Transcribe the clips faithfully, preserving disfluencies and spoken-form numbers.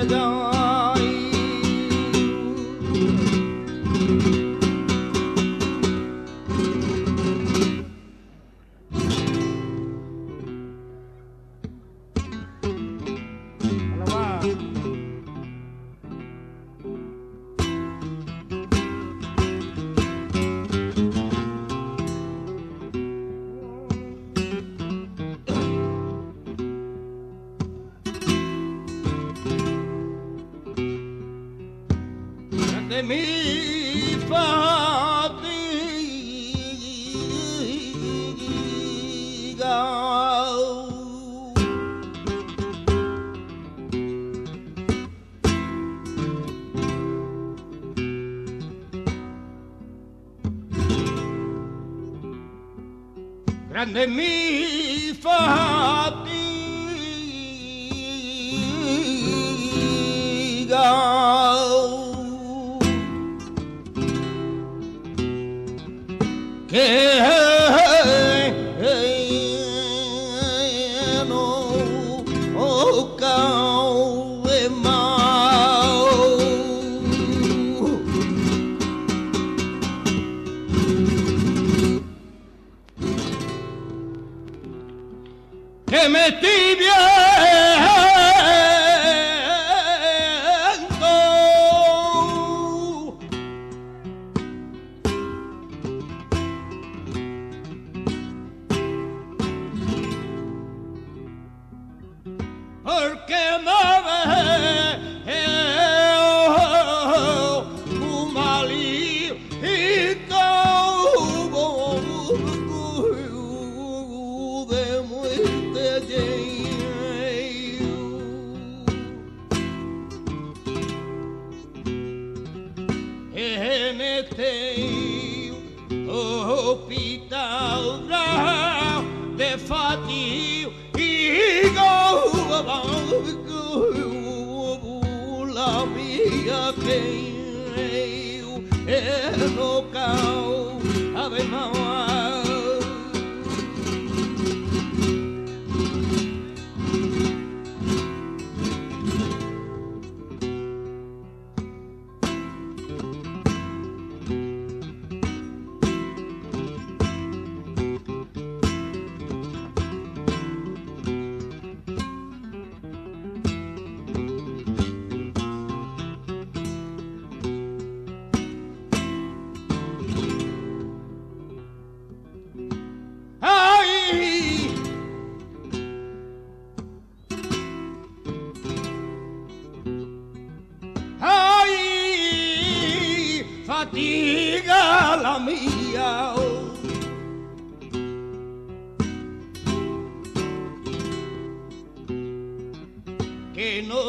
de mi fatiga. Grande mi fatiga. Que no cabe mal, que me estoy porque no veo un malito de muerte en este hospital de fatiga. La mía que no cabe más. Fatiga la mía, que no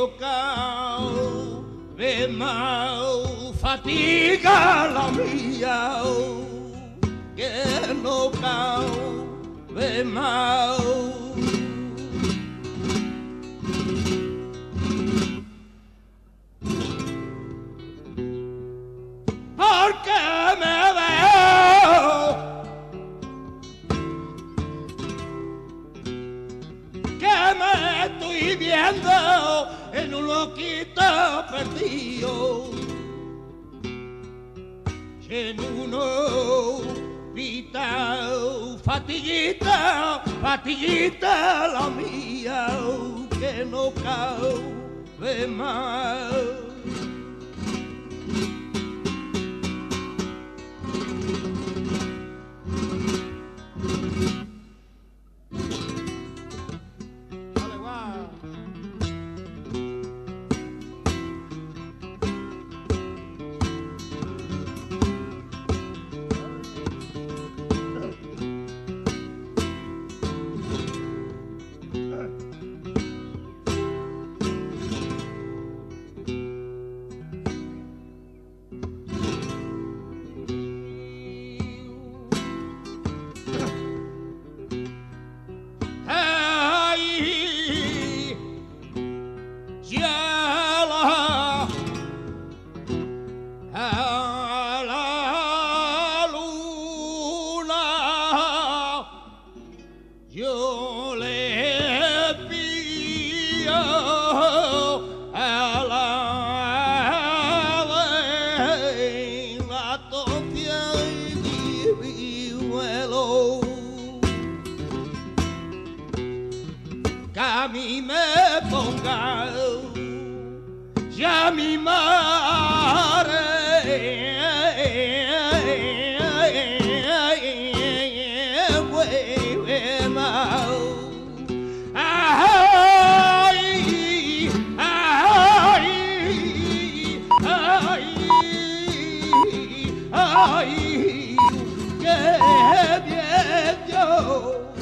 cabe más. Fatiga la mía, que no cabe más. Porque me veo que me estoy viendo en un loquito perdido, en un hospital. Fatiguita, fatiguita la mía, que no cabe más. Yo le a mí me ponga ya mi madre ay, qué bien yo